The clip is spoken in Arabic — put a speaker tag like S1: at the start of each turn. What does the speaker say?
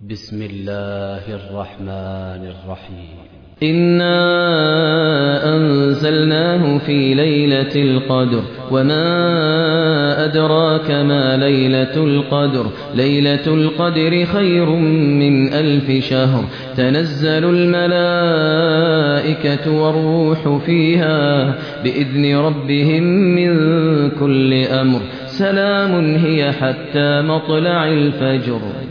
S1: بسم الله الرحمن الرحيم
S2: إنا أنزلناه في ليلة القدر وما أدراك ما ليلة القدر ليلة القدر خير من 1000 شهر تنزل الملائكة والروح فيها بإذن ربهم من كل أمر سلام هي حتى مطلع الفجر